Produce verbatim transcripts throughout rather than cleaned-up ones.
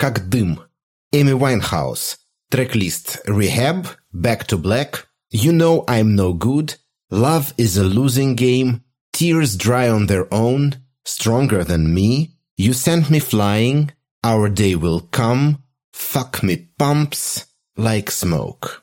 как дым. Эми Уайнхаус. Трек-лист Rehab, Back to Black, You Know I'm No Good, Love is a Losing Game, Tears Dry on Their Own, Stronger Than Me, You Sent Me Flying, Our Day Will Come, Fuck Me Pumps, Like Smoke.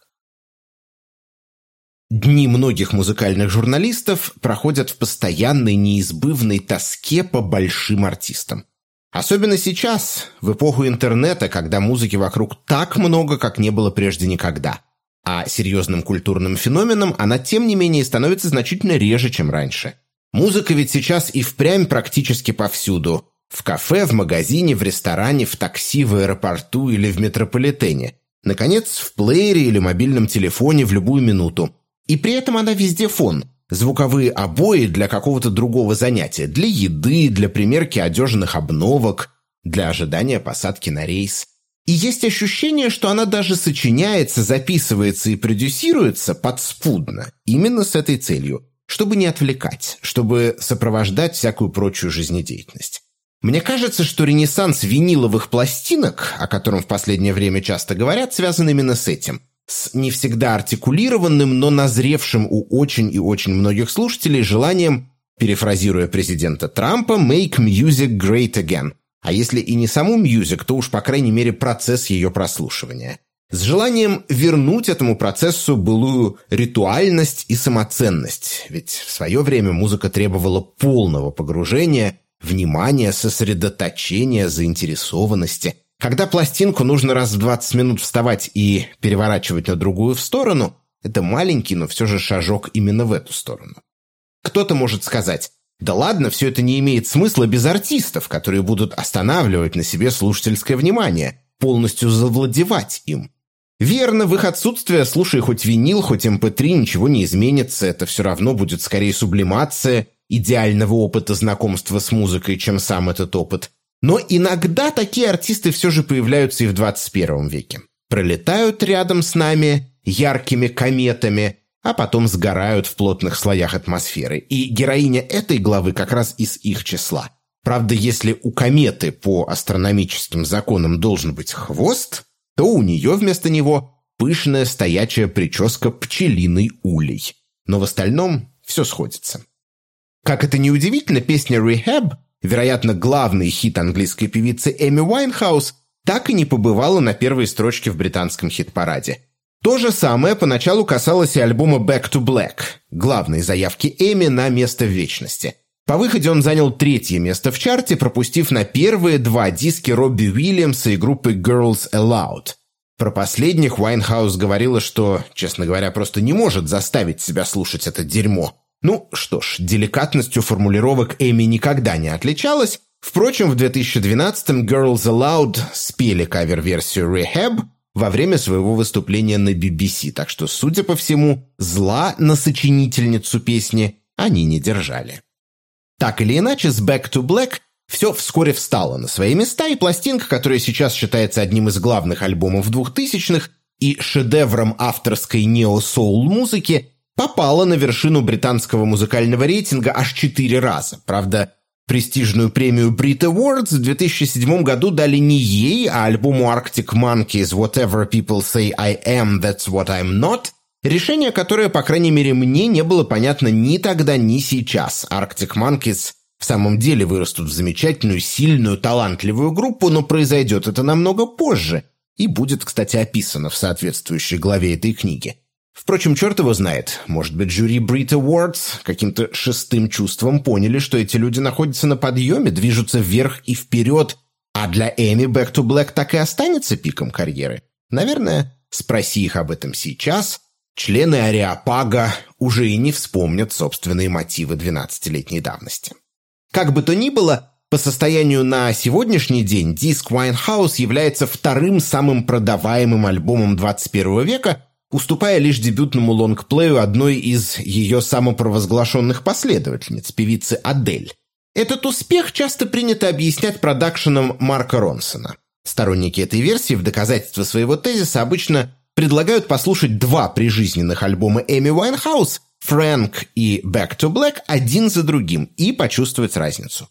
Дни многих музыкальных журналистов проходят в постоянной неизбывной тоске по большим артистам. Особенно сейчас, в эпоху интернета, когда музыки вокруг так много, как не было прежде никогда. А серьезным культурным феноменом она, тем не менее, становится значительно реже, чем раньше. Музыка ведь сейчас и впрямь практически повсюду. В кафе, в магазине, в ресторане, в такси, в аэропорту или в метрополитене. Наконец, в плеере или мобильном телефоне в любую минуту. И при этом она везде фон. Звуковые обои для какого-то другого занятия. Для еды, для примерки одежных обновок, для ожидания посадки на рейс. И есть ощущение, что она даже сочиняется, записывается и продюсируется подспудно. Именно с этой целью. Чтобы не отвлекать, чтобы сопровождать всякую прочую жизнедеятельность. Мне кажется, что ренессанс виниловых пластинок, о котором в последнее время часто говорят, связан именно с этим. С не всегда артикулированным, но назревшим у очень и очень многих слушателей желанием, перефразируя президента Трампа, «make music great again». А если и не саму music, то уж по крайней мере процесс ее прослушивания. С желанием вернуть этому процессу былую ритуальность и самоценность. Ведь в свое время музыка требовала полного погружения, внимания, сосредоточения, заинтересованности. Когда пластинку нужно раз в двадцать минут вставать и переворачивать на другую в сторону, это маленький, но все же шажок именно в эту сторону. Кто-то может сказать, да ладно, все это не имеет смысла без артистов, которые будут останавливать на себе слушательское внимание, полностью завладевать им. Верно, в их отсутствие, слушай хоть винил, хоть эм пэ три, ничего не изменится, это все равно будет скорее сублимация идеального опыта знакомства с музыкой, чем сам этот опыт. Но иногда такие артисты все же появляются и в двадцать первом веке. Пролетают рядом с нами яркими кометами, а потом сгорают в плотных слоях атмосферы. И героиня этой главы как раз из их числа. Правда, если у кометы по астрономическим законам должен быть хвост, то у нее вместо него пышная стоячая прическа пчелиной улей. Но в остальном все сходится. Как это ни удивительно, песня «Rehab», вероятно, главный хит английской певицы Эми Уайнхаус, так и не побывала на первой строчке в британском хит-параде. То же самое поначалу касалось и альбома «Back to Black», главной заявки Эми на место в вечности. По выходе он занял третье место в чарте, пропустив на первые два диски Робби Уильямса и группы Girls Aloud. Про последних Уайнхаус говорила, что, честно говоря, просто не может заставить себя слушать это дерьмо. Ну что ж, деликатностью формулировок Эми никогда не отличалась. Впрочем, в две тысячи двенадцатом Girls Aloud спели кавер-версию «Rehab» во время своего выступления на би би си, так что, судя по всему, зла на сочинительницу песни они не держали. Так или иначе, с «Back to Black» все вскоре встало на свои места, и пластинка, которая сейчас считается одним из главных альбомов двухтысячных и шедевром авторской нео-соул-музыки, попала на вершину британского музыкального рейтинга аж четыре раза. Правда, престижную премию Brit Awards в две тысячи седьмом году дали не ей, а альбому Arctic Monkeys «Whatever People Say I Am, That's What I'm Not», решение, которое, по крайней мере, мне не было понятно ни тогда, ни сейчас. Arctic Monkeys в самом деле вырастут в замечательную, сильную, талантливую группу, но произойдет это намного позже и будет, кстати, описано в соответствующей главе этой книги. Впрочем, черт его знает, может быть, жюри Brit Awards каким-то шестым чувством поняли, что эти люди находятся на подъеме, движутся вверх и вперед, а для Эми Back to Black так и останется пиком карьеры. Наверное, спроси их об этом сейчас, члены Ареопага уже и не вспомнят собственные мотивы двенадцатилетней давности. Как бы то ни было, по состоянию на сегодняшний день диск Winehouse является вторым самым продаваемым альбомом двадцать первого века, уступая лишь дебютному лонгплею одной из ее самопровозглашенных последовательниц, певицы Адель. Этот успех часто принято объяснять продакшеном Марка Ронсона. Сторонники этой версии в доказательство своего тезиса обычно предлагают послушать два прижизненных альбома Эми Уайнхаус, «Frank» и «Back to Black», один за другим, и почувствовать разницу.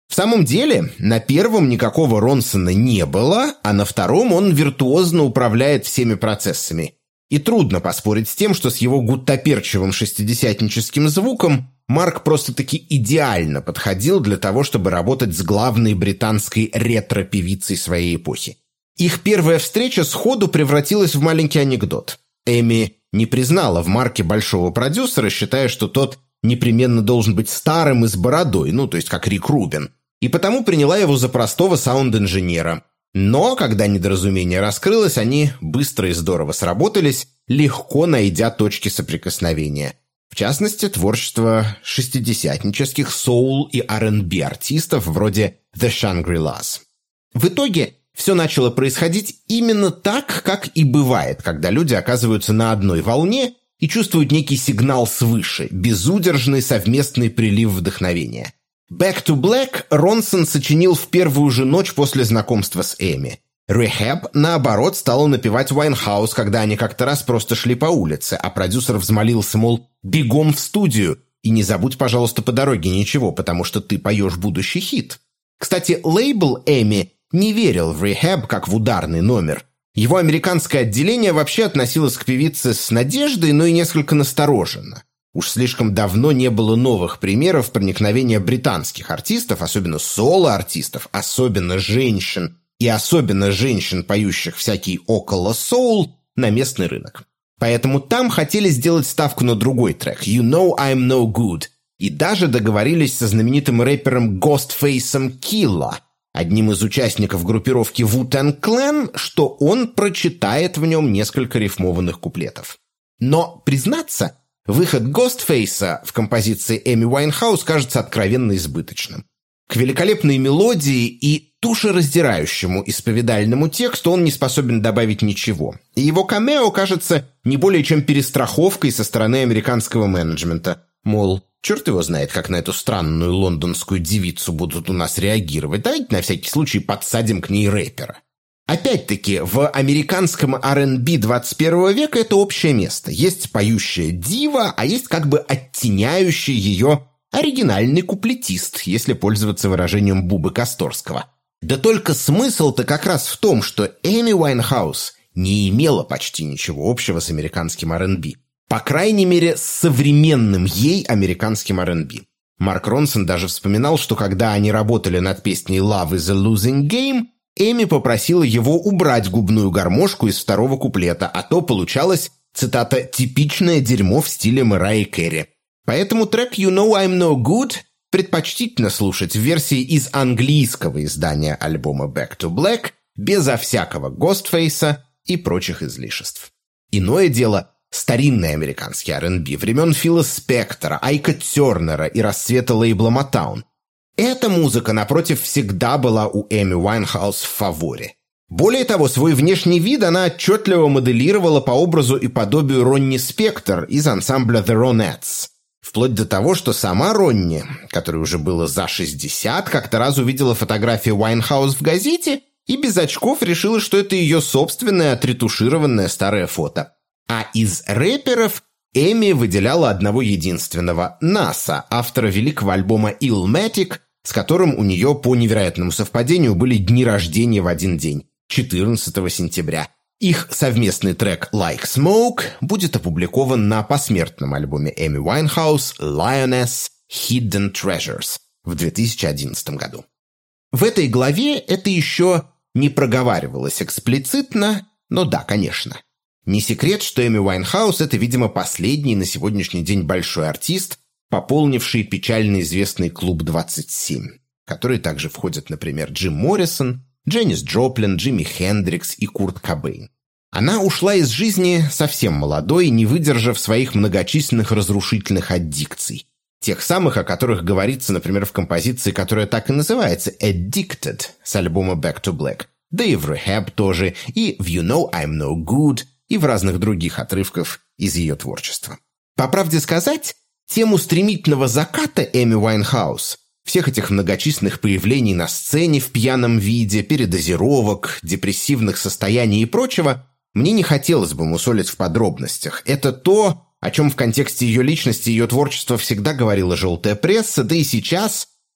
В самом деле, на первом никакого Ронсона не было, а на втором он виртуозно управляет всеми процессами. И трудно поспорить с тем, что с его гуттаперчивым шестидесятническим звуком Марк просто-таки идеально подходил для того, чтобы работать с главной британской ретро-певицей своей эпохи. Их первая встреча сходу превратилась в маленький анекдот. Эми не признала в Марке большого продюсера, считая, что тот непременно должен быть старым и с бородой, ну, то есть как Рик Рубин, и потому приняла его за простого саунд-инженера. Но, когда недоразумение раскрылось, они быстро и здорово сработались, легко найдя точки соприкосновения. В частности, творчество шестидесятнических соул и ар энд би артистов вроде The Shangri-Las. В итоге все начало происходить именно так, как и бывает, когда люди оказываются на одной волне и чувствуют некий сигнал свыше, безудержный совместный прилив вдохновения. «Back to Black» Ронсон сочинил в первую же ночь после знакомства с Эми. «Rehab», наоборот, стала напевать Winehouse, когда они как-то раз просто шли по улице, а продюсер взмолился, мол, бегом в студию, и не забудь, пожалуйста, по дороге ничего, потому что ты поешь будущий хит. Кстати, лейбл Эми не верил в Rehab как в ударный номер. Его американское отделение вообще относилось к певице с надеждой, но и несколько настороженно. Уж слишком давно не было новых примеров проникновения британских артистов, особенно соло-артистов, особенно женщин, и особенно женщин, поющих всякий около-соул, на местный рынок. Поэтому там хотели сделать ставку на другой трек «You Know I'm No Good», и даже договорились со знаменитым рэпером Ghostface'ом Killah, одним из участников группировки Wu-Tang Clan, что он прочитает в нем несколько рифмованных куплетов. Но, признаться, выход Ghostface'a в композиции Эми Уайнхаус кажется откровенно избыточным. К великолепной мелодии и душераздирающему исповедальному тексту он не способен добавить ничего. И его камео кажется не более чем перестраховкой со стороны американского менеджмента. Мол, черт его знает, как на эту странную лондонскую девицу будут у нас реагировать. Давайте на всякий случай подсадим к ней рэпера. Опять-таки, в американском ар энд би двадцать первого века это общее место. Есть поющая дива, а есть как бы оттеняющий ее оригинальный куплетист, если пользоваться выражением Бубы Косторского. Да только смысл-то как раз в том, что Эми Уайнхаус не имела почти ничего общего с американским ар энд би. По крайней мере, с современным ей американским ар энд би. Марк Ронсон даже вспоминал, что когда они работали над песней «Love is a Losing Game», Эми попросила его убрать губную гармошку из второго куплета, а то получалось, цитата, «типичное дерьмо в стиле Мэрайи Кэрри». Поэтому трек «You Know I'm No Good» предпочтительно слушать в версии из английского издания альбома «Back to Black» безо всякого Ghostface'a и прочих излишеств. Иное дело – старинный американский ар энд би времен Фила Спектора, Айка Тернера и расцвета лейбла Motown. Эта музыка, напротив, всегда была у Эми Уайнхаус в фаворе. Более того, свой внешний вид она отчетливо моделировала по образу и подобию Ронни Спектор из ансамбля The Ronettes. Вплоть до того, что сама Ронни, которой уже было за шестьдесят, как-то раз увидела фотографию Уайнхаус в газете и без очков решила, что это ее собственное отретушированное старое фото. А из рэперов Эми выделяла одного единственного – Наса, автора великого альбома Illmatic, с которым у нее по невероятному совпадению были дни рождения в один день – четырнадцатого сентября. Их совместный трек «Like Smoke» будет опубликован на посмертном альбоме Эми Уайнхаус «Lioness Hidden Treasures» в две тысячи одиннадцатом году. В этой главе это еще не проговаривалось эксплицитно, но да, конечно. Не секрет, что Эми Уайнхаус – это, видимо, последний на сегодняшний день большой артист, пополнивший печально известный клуб двадцать семь, в который также входят, например, Джим Моррисон, Дженнис Джоплин, Джимми Хендрикс и Курт Кобейн. Она ушла из жизни совсем молодой, не выдержав своих многочисленных разрушительных аддикций. Тех самых, о которых говорится, например, в композиции, которая так и называется «Addicted» с альбома «Back to Black». Да и в «Rehab» тоже, и в «You Know I'm No Good», и в разных других отрывках из ее творчества. По правде сказать, тему стремительного заката Эми Уайнхаус, всех этих многочисленных появлений на сцене в пьяном виде, передозировок, депрессивных состояний и прочего, мне не хотелось бы мусолить в подробностях. Это то, о чем в контексте ее личности и ее творчества всегда говорила желтая пресса, да и сейчас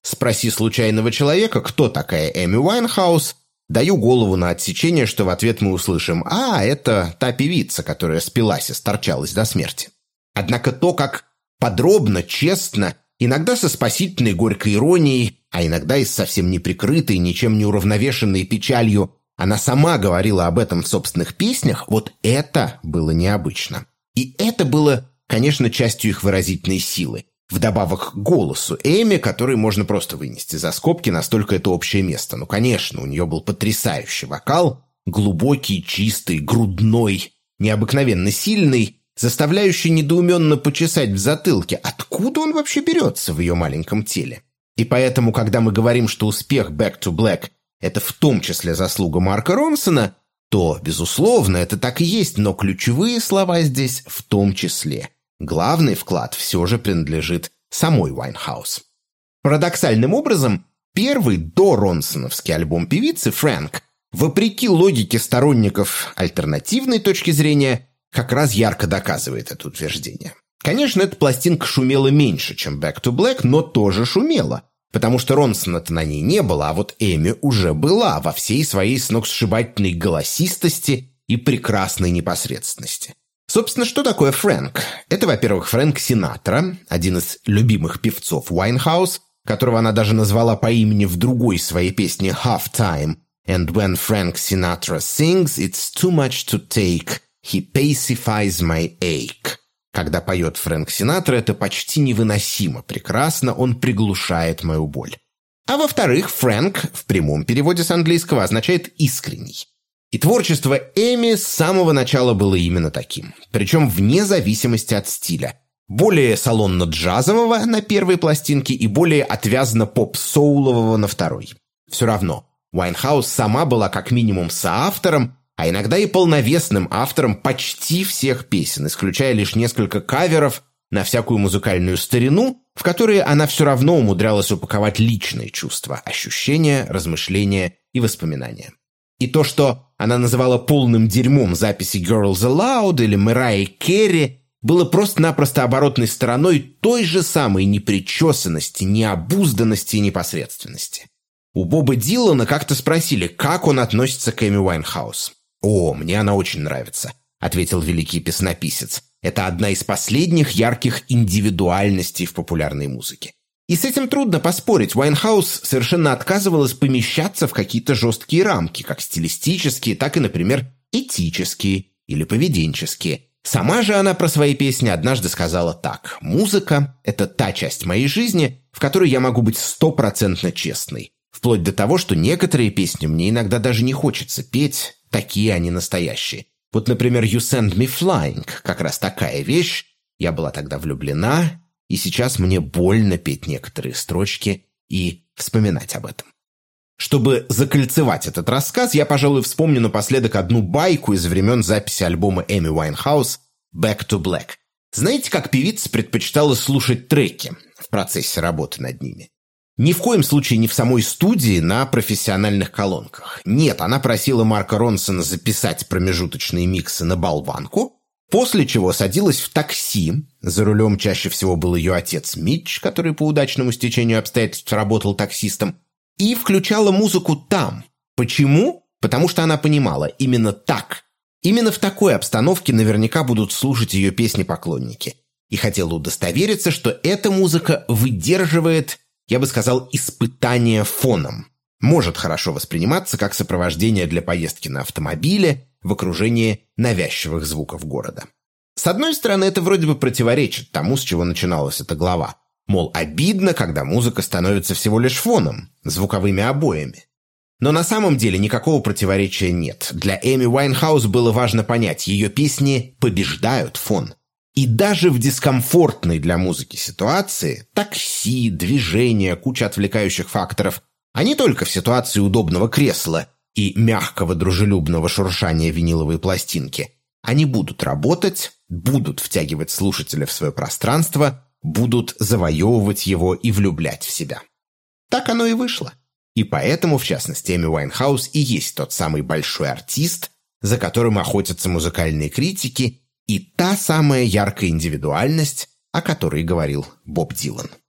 Спроси случайного человека, кто такая Эми Уайнхаус, даю голову на отсечение, что в ответ мы услышим: «А, это та певица, которая спилась и сторчалась до смерти». Однако то, как подробно, честно, иногда со спасительной горькой иронией, а иногда и с совсем неприкрытой, ничем не уравновешенной печалью, она сама говорила об этом в собственных песнях, вот это было необычно. И это было, конечно, частью их выразительной силы. Вдобавок к голосу Эми, который можно просто вынести за скобки, настолько это общее место. Ну, конечно, у нее был потрясающий вокал, глубокий, чистый, грудной, необыкновенно сильный, заставляющий недоуменно почесать в затылке, откуда он вообще берется в ее маленьком теле. И поэтому, когда мы говорим, что успех Back to Black – это в том числе заслуга Марка Ронсона, то, безусловно, это так и есть, но ключевые слова здесь в том числе. Главный вклад все же принадлежит самой Уайнхаус. Парадоксальным образом, первый доронсоновский альбом певицы «Фрэнк», вопреки логике сторонников альтернативной точки зрения, как раз ярко доказывает это утверждение. Конечно, эта пластинка шумела меньше, чем Back to Black, но тоже шумела, потому что Ронсона-то на ней не было, а вот Эми уже была во всей своей сногсшибательной голосистости и прекрасной непосредственности. Собственно, что такое Фрэнк? Это, во-первых, Фрэнк Синатра, один из любимых певцов Уайнхаус, которого она даже назвала по имени в другой своей песне «Half Time». «And when Frank Sinatra sings, it's too much to take. He pacifies my ache». Когда поет Фрэнк Синатра, это почти невыносимо прекрасно, он приглушает мою боль. А во-вторых, Фрэнк в прямом переводе с английского означает «искренний». И творчество Эми с самого начала было именно таким, причем вне зависимости от стиля. Более салонно-джазового на первой пластинке и более отвязно-поп-соулового на второй. Все равно, Уайнхаус сама была как минимум соавтором, а иногда и полновесным автором почти всех песен, исключая лишь несколько каверов на всякую музыкальную старину, в которые она все равно умудрялась упаковать личные чувства, ощущения, размышления и воспоминания. И то, что она называла полным дерьмом записи «Girls Aloud» или «Мэрайи Керри», было просто-напросто оборотной стороной той же самой непричесанности, необузданности и непосредственности. У Боба Дилана как-то спросили, как он относится к Эми Уайнхаус. «О, мне она очень нравится», — ответил великий песнописец. «Это одна из последних ярких индивидуальностей в популярной музыке». И с этим трудно поспорить. Уайнхаус совершенно отказывалась помещаться в какие-то жесткие рамки, как стилистические, так и, например, этические или поведенческие. Сама же она про свои песни однажды сказала так: «Музыка – это та часть моей жизни, в которой я могу быть стопроцентно честной. Вплоть до того, что некоторые песни мне иногда даже не хочется петь, такие они настоящие. Вот, например, «You Send Me Flying» – как раз такая вещь. Я была тогда влюблена, и сейчас мне больно петь некоторые строчки и вспоминать об этом». Чтобы закольцевать этот рассказ, я, пожалуй, вспомню напоследок одну байку из времен записи альбома Эми Уайнхаус «Back to Black». Знаете, как певица предпочитала слушать треки в процессе работы над ними? Ни в коем случае не в самой студии на профессиональных колонках. Нет, она просила Марка Ронсона записать промежуточные миксы на болванку, после чего садилась в такси. За рулем чаще всего был ее отец Митч, который по удачному стечению обстоятельств работал таксистом, и включала музыку там. Почему? Потому что она понимала, именно так, именно в такой обстановке наверняка будут слушать ее песни поклонники. И хотела удостовериться, что эта музыка выдерживает, я бы сказал, испытание фоном. Может хорошо восприниматься как сопровождение для поездки на автомобиле в окружении навязчивых звуков города. С одной стороны, это вроде бы противоречит тому, с чего начиналась эта глава. Мол, обидно, когда музыка становится всего лишь фоном, звуковыми обоями. Но на самом деле никакого противоречия нет. Для Эми Уайнхаус было важно понять, ее песни побеждают фон. И даже в дискомфортной для музыки ситуации – такси, движение, куча отвлекающих факторов, а не только в ситуации удобного кресла и мягкого дружелюбного шуршания виниловой пластинки – они будут работать, будут втягивать слушателя в свое пространство, будут завоевывать его и влюблять в себя. Так оно и вышло. И поэтому, в частности, Эми Уайнхаус и есть тот самый большой артист, за которым охотятся музыкальные критики, и та самая яркая индивидуальность, о которой говорил Боб Дилан.